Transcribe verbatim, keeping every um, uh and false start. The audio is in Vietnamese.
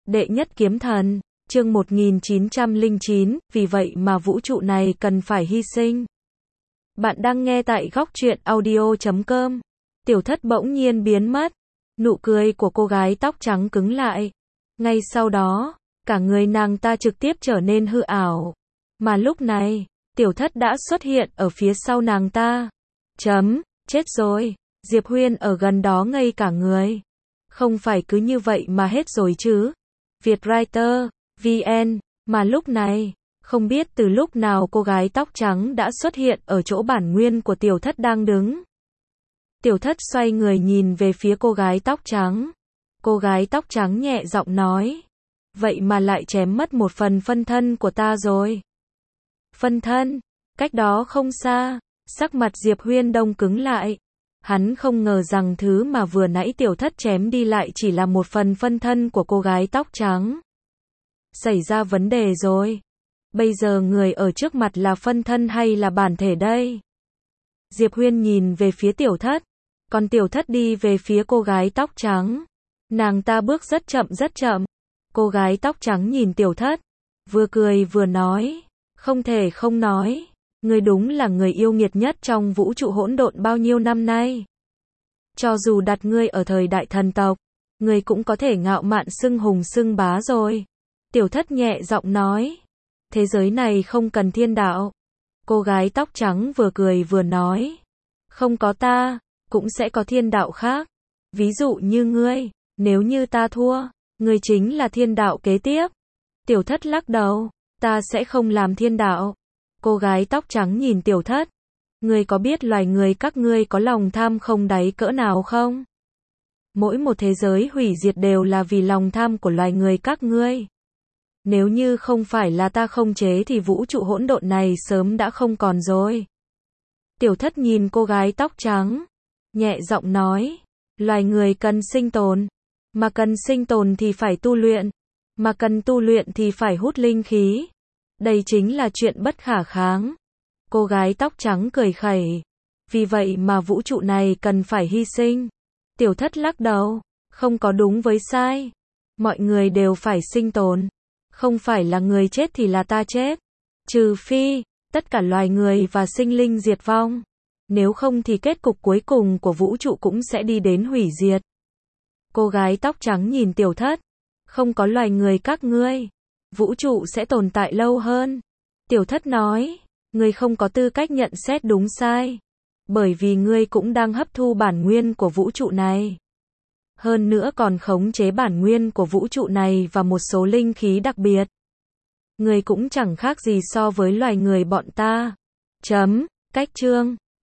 Đệ nhất kiếm thần, chương một nghìn chín trăm lẻ chín, vì vậy mà vũ trụ này cần phải hy sinh. Bạn đang nghe tại góc truyện audio chấm com. Tiểu thất bỗng nhiên biến mất. Nụ cười của cô gái tóc trắng cứng lại. Ngay sau đó, cả người nàng ta trực tiếp trở nên hư ảo. Mà lúc này, tiểu thất đã xuất hiện ở phía sau nàng ta. Chấm, chết rồi. Diệp Huyên ở gần đó ngây cả người. Không phải cứ như vậy mà hết rồi chứ. Vietwriter, vê en, mà lúc này, không biết từ lúc nào cô gái tóc trắng đã xuất hiện ở chỗ bản nguyên của tiểu thất đang đứng. Tiểu thất xoay người nhìn về phía cô gái tóc trắng. Cô gái tóc trắng nhẹ giọng nói. Vậy mà lại chém mất một phần phân thân của ta rồi. Phân thân, cách đó không xa, sắc mặt Diệp Huyên đông cứng lại. Hắn không ngờ rằng thứ mà vừa nãy tiểu thất chém đi lại chỉ là một phần phân thân của cô gái tóc trắng. Xảy ra vấn đề rồi. Bây giờ người ở trước mặt là phân thân hay là bản thể đây? Diệp Huyên nhìn về phía tiểu thất, còn tiểu thất đi về phía cô gái tóc trắng. Nàng ta bước rất chậm rất chậm. Cô gái tóc trắng nhìn tiểu thất, vừa cười vừa nói, không thể không nói, ngươi đúng là người yêu nghiệt nhất trong vũ trụ hỗn độn bao nhiêu năm nay. Cho dù đặt ngươi ở thời đại thần tộc, ngươi cũng có thể ngạo mạn xưng hùng xưng bá rồi. Tiểu thất nhẹ giọng nói, thế giới này không cần thiên đạo. Cô gái tóc trắng vừa cười vừa nói, không có ta, cũng sẽ có thiên đạo khác. Ví dụ như ngươi, nếu như ta thua, ngươi chính là thiên đạo kế tiếp. Tiểu thất lắc đầu, ta sẽ không làm thiên đạo. Cô gái tóc trắng nhìn tiểu thất, ngươi có biết loài người các ngươi có lòng tham không đáy cỡ nào không? Mỗi một thế giới hủy diệt đều là vì lòng tham của loài người các ngươi. Nếu như không phải là ta không chế thì vũ trụ hỗn độn này sớm đã không còn rồi. Tiểu thất nhìn cô gái tóc trắng, nhẹ giọng nói, loài người cần sinh tồn, mà cần sinh tồn thì phải tu luyện, mà cần tu luyện thì phải hút linh khí. Đây chính là chuyện bất khả kháng. Cô gái tóc trắng cười khẩy, vì vậy mà vũ trụ này cần phải hy sinh. Tiểu thất lắc đầu, không có đúng với sai. Mọi người đều phải sinh tồn. Không phải là người chết thì là ta chết. Trừ phi, tất cả loài người và sinh linh diệt vong. Nếu không thì kết cục cuối cùng của vũ trụ cũng sẽ đi đến hủy diệt. Cô gái tóc trắng nhìn tiểu thất, không có loài người các ngươi, vũ trụ sẽ tồn tại lâu hơn. Tiểu thất nói, ngươi không có tư cách nhận xét đúng sai. Bởi vì ngươi cũng đang hấp thu bản nguyên của vũ trụ này. Hơn nữa còn khống chế bản nguyên của vũ trụ này và một số linh khí đặc biệt. Ngươi cũng chẳng khác gì so với loài người bọn ta. Chấm, cách chương.